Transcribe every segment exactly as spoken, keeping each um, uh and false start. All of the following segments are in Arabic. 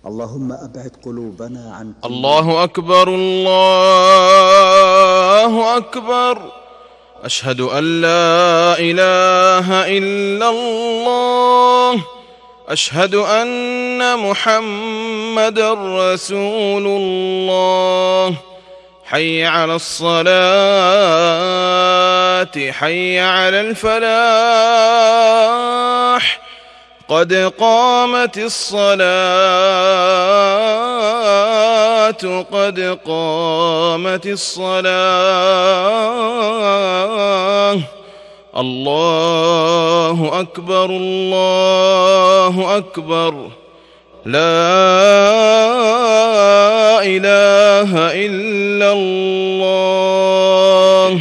اللهم أبعد قلوبنا عن كل الله أكبر الله أكبر. أشهد أن لا إله إلا الله. أشهد أن محمدًا رسول الله. حي على الصلاة حي على الفلاح. قد قامت الصلاة قد قامت الصلاة. الله أكبر الله أكبر. لا إله إلا الله.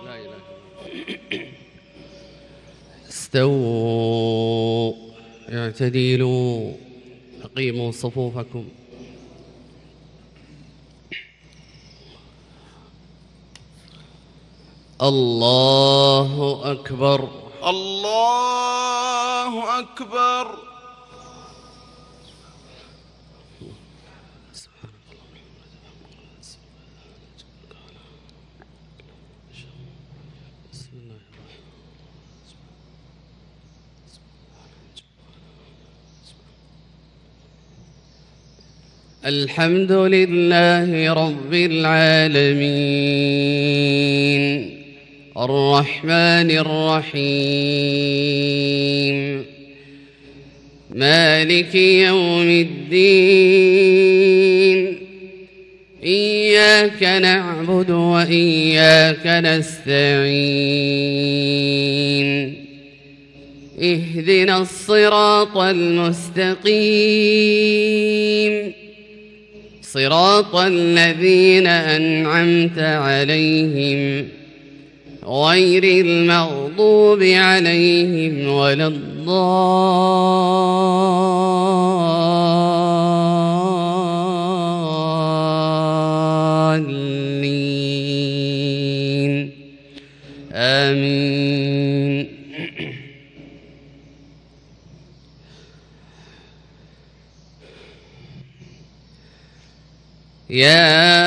استووا اعتدلوا أقيموا صفوفكم. الله أكبر الله أكبر. الحمد لله رب العالمين الرحمن الرحيم مالك يوم الدين. إياك نعبد وإياك نستعين. اهدنا الصراط المستقيم صراط الذين أنعمت عليهم غير المغضوب عليهم ولا الضالين آمين. يا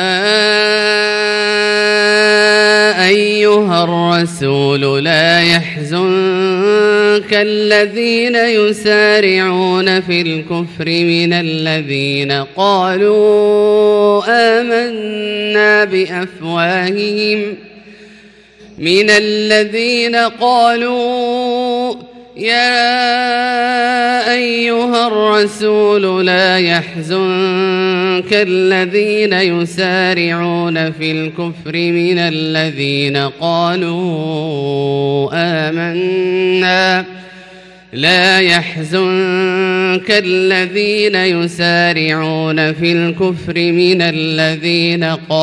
أيها الرسول لا يحزنك الذين يسارعون في الكفر من الذين قالوا آمنا بأفواههم من الذين قالوا يا أيها الرسول لا يحزنك الذين يسارعون في الكفر من الذين قالوا آمنا لا يحزنك الذين يسارعون في الكفر من الذين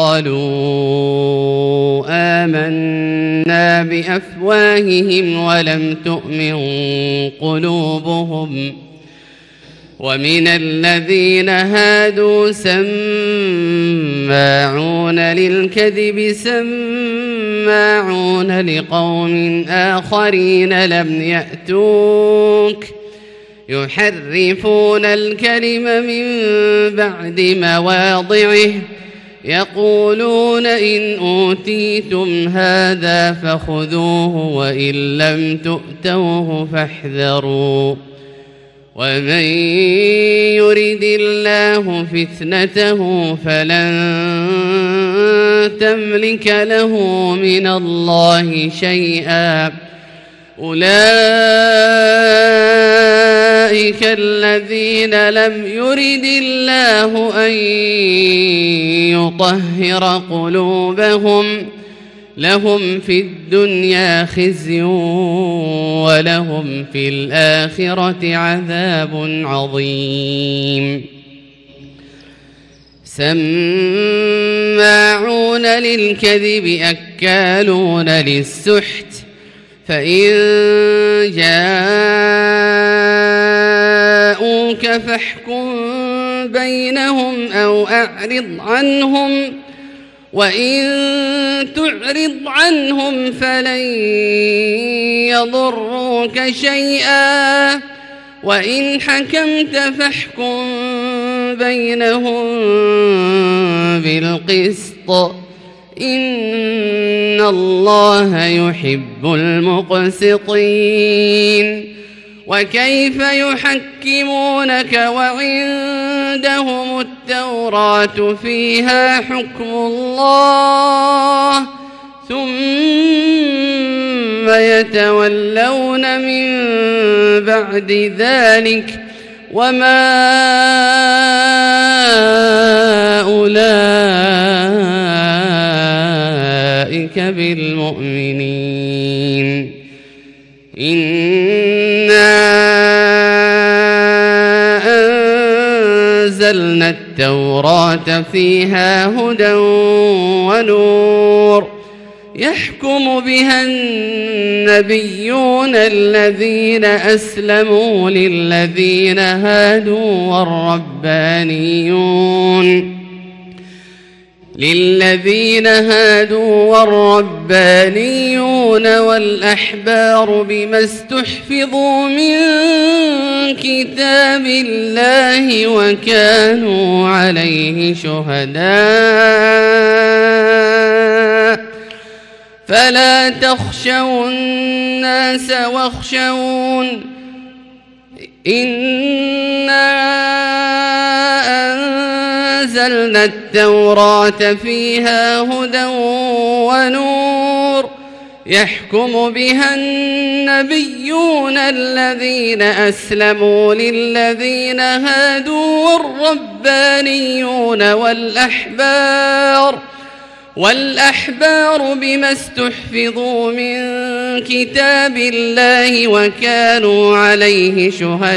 قالوا آمنا بأفواههم ولم تؤمن قلوبهم ومن الذين هادوا سماعون للكذب سماعون لقوم آخرين لم يأتوك يحرفون الكلم من بعد مواضعه يقولون إن أوتيتم هذا فخذوه وإن لم تؤتوه فاحذروا ومن يرد الله فتنته فلن تملك له من الله شيئا. أولئك الذين لم يرد الله أن يطهر قلوبهم لهم في الدنيا خزي ولهم في الآخرة عذاب عظيم. سماعون للكذب أكالون للسحت فإن جاءوك فاحكم بينهم أو أعرض عنهم وإن تعرض عنهم فلن يضروك شيئا وإن حكمت فاحكم بينهم بالقسط إن الله يحب المقسطين. وكيف يحكمونك وعندهم التوراة فيها حكم الله ثم يتولون من بعد ذلك وما أولئك بالمؤمنين. إنا أنزلنا التوراة فيها هدى ونور يحكم بها النبيون الذين أسلموا للذين هادوا والربانيون للذين هادوا والربانيون والأحبار بما استحفظوا من كتاب الله وكانوا عليه شهداء فلا تخشوا الناس واخشون إنا أنزلنا التوراة فيها هدى ونور يحكم بها النبيون الذين أسلموا للذين هادوا والربانيون والأحبار والأحبار بما استحفظوا من كتاب الله وكانوا عليه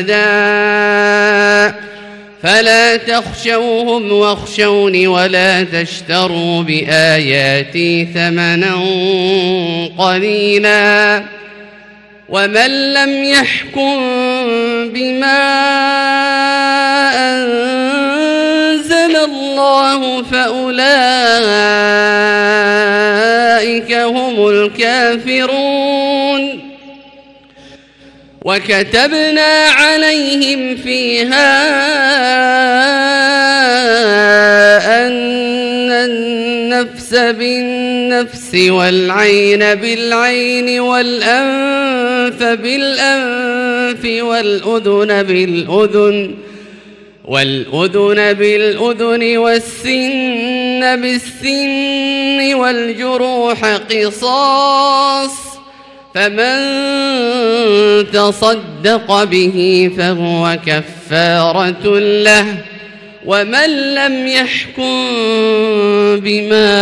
شهداء فلا تخشوهم واخشوني ولا تشتروا بآياتي ثمنا قليلا ومن لم يحكم بما أنزل الله فأولئك هم الكافرون. وكتبنا عليهم فيها أن النفس بالنفس والعين بالعين والأنف بالأنف والأذن بالأذن والأذن بالأذن والسن بالسن والجروح قصاص فمن تصدق به فهو كفارة له ومن لم يحكم بما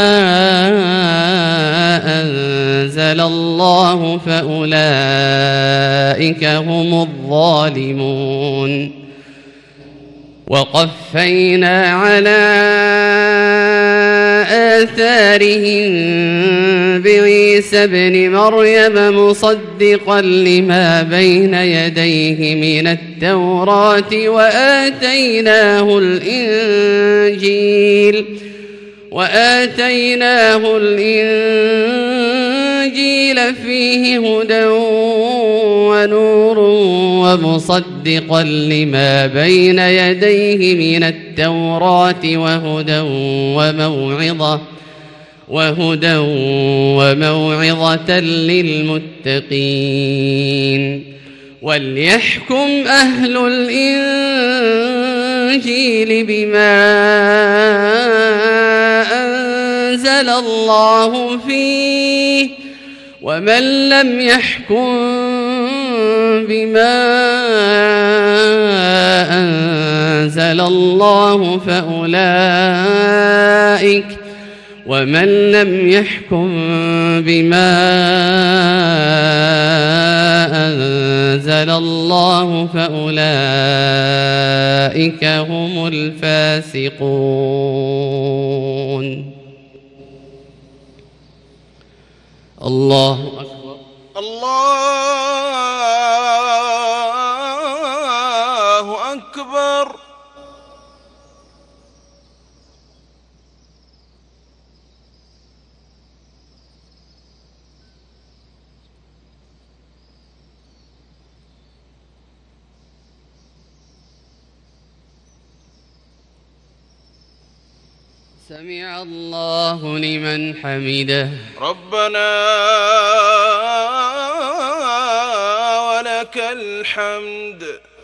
أنزل الله فأولئك هم الظالمون. وقفينا على آثارهم بعيسى ابن مريم مصدقا لما بين يديه من التوراة وآتيناه الإنجيل وآتيناه الإنجيل فيه هدى ونور ومصدقا لما بين يديه من التوراة وهدى وموعظة وهدى وموعظة للمتقين. وليحكم أهل الإنجيل بما أنزل الله فيه ومن لم يحكم بما أنزل الله فأولئك ومن لم يحكم بما أنزل الله فأولئك هم الفاسقون. الله أكبر. الله أكبر. سمع الله لمن حمده. ربنا ولك الحمد.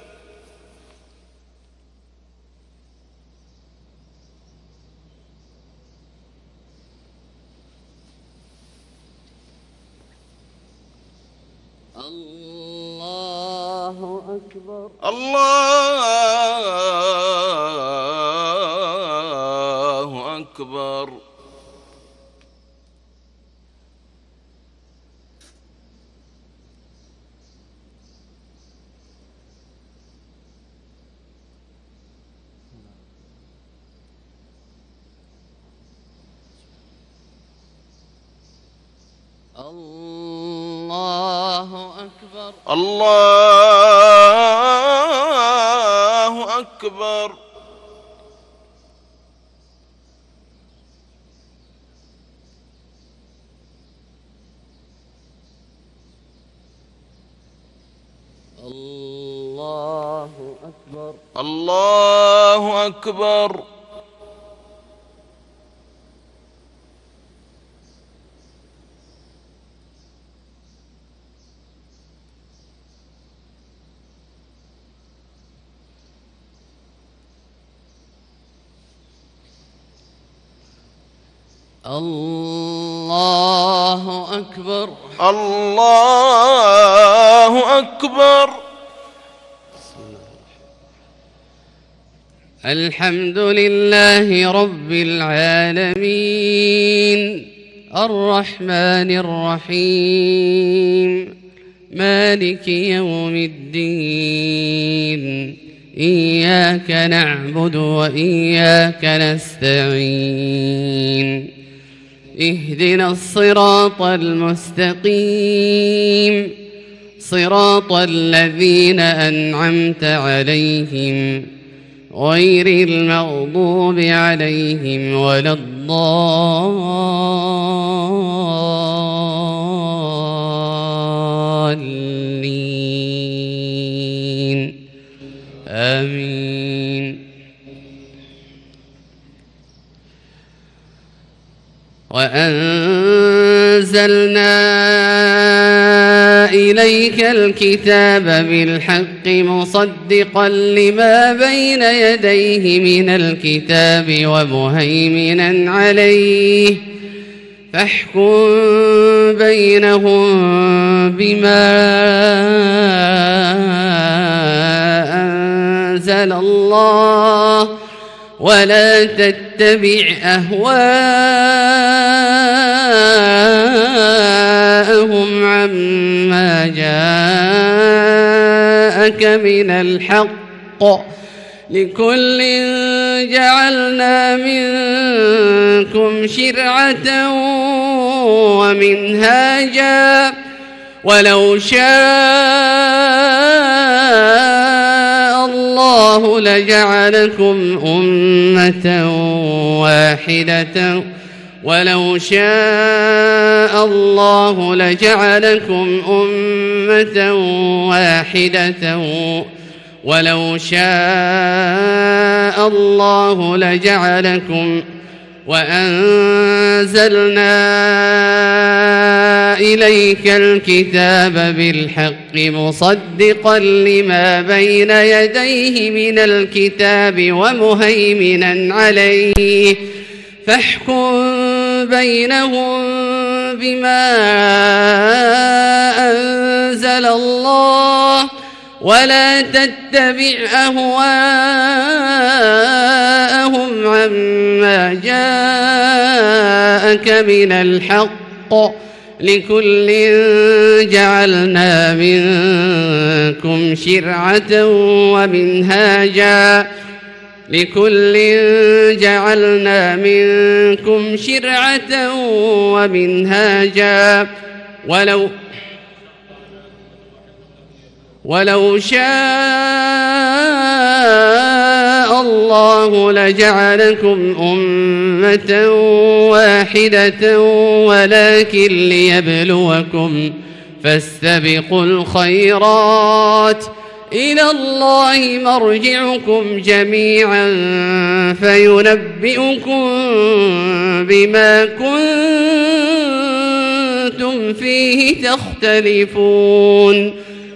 الله أكبر. الله أكبر. الله أكبر. الله أكبر. الله أكبر. الله أكبر. الله أكبر. الله أكبر. الحمد لله رب العالمين الرحمن الرحيم مالك يوم الدين إياك نعبد وإياك نستعين اهدنا الصراط المستقيم صراط الذين أنعمت عليهم غير المغضوب عليهم ولا الضالين آمين. وأنزلنا إليك الكتاب بالحق مصدقا لما بين يديه من الكتاب ومهيمنا عليه فاحكم بينهم بما أنزل الله ولا تتبع أهواءهم عما جاءك من الحق لكل جعلنا منكم شرعة ومنهاجا ولو شاء الله لجعلكم أمة واحدة ولو شاء الله لجعلكم أمة واحدة ولو شاء الله لجعلكم وأنزلنا إليك الكتاب بالحق مصدقا لما بين يديه من الكتاب ومهيمنا عليه فاحكم بينهم بما أنزل الله ولا تتبع أهواءهم عما جاءك من الحق لكل جعلنا منكم شرعة ومنهاجا لكل جعلنا منكم شرعة ومنهاجا ولو ولو شاء الله لجعلكم أمة واحدة ولكن ليبلوكم فاستبقوا الخيرات إلى الله مرجعكم جميعا فينبئكم بما كنتم فيه تختلفون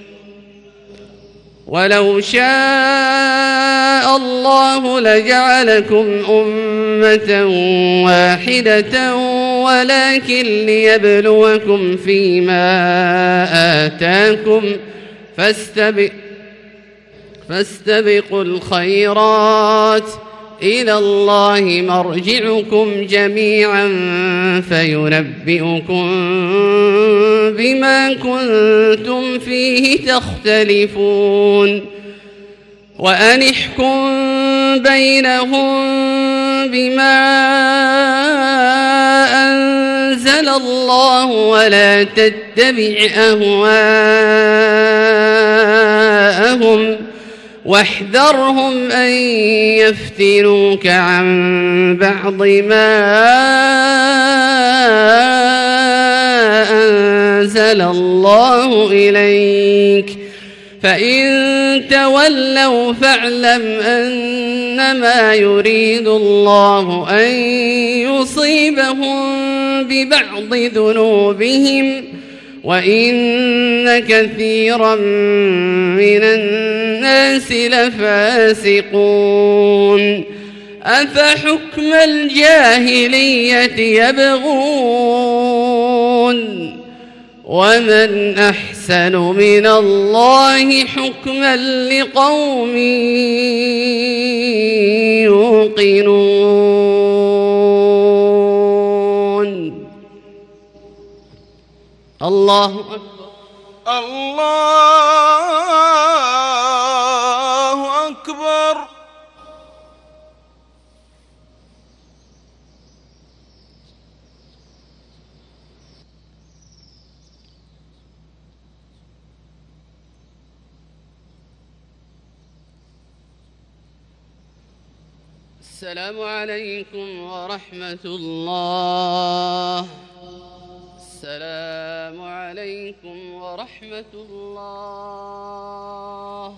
ولو شاء الله لجعلكم أمة واحدة ولكن ليبلوكم فيما آتاكم فاستبق فاستبقوا الخيرات إلى الله مرجعكم جميعا فينبئكم بما كنتم فيه تختلفون وأن احكم بينهم بما أنزل الله ولا تتبع أهواءهم واحذرهم أن يفتنوك عن بعض ما أنزل الله إليك فإن تولوا فاعلم أنما يريد الله أن يصيبهم ببعض ذنوبهم وإن كثيرا من الناس لفاسقون أفحكم الجاهلية يبغون ومن أحسن من الله حكما لقوم يوقنون. الله أكبر. الله أكبر. السلام عليكم ورحمة الله. السلام عليكم ورحمة الله.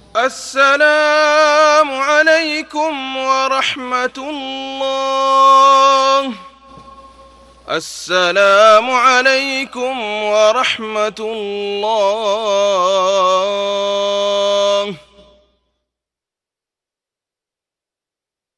السلام عليكم ورحمة الله. السلام عليكم ورحمة الله.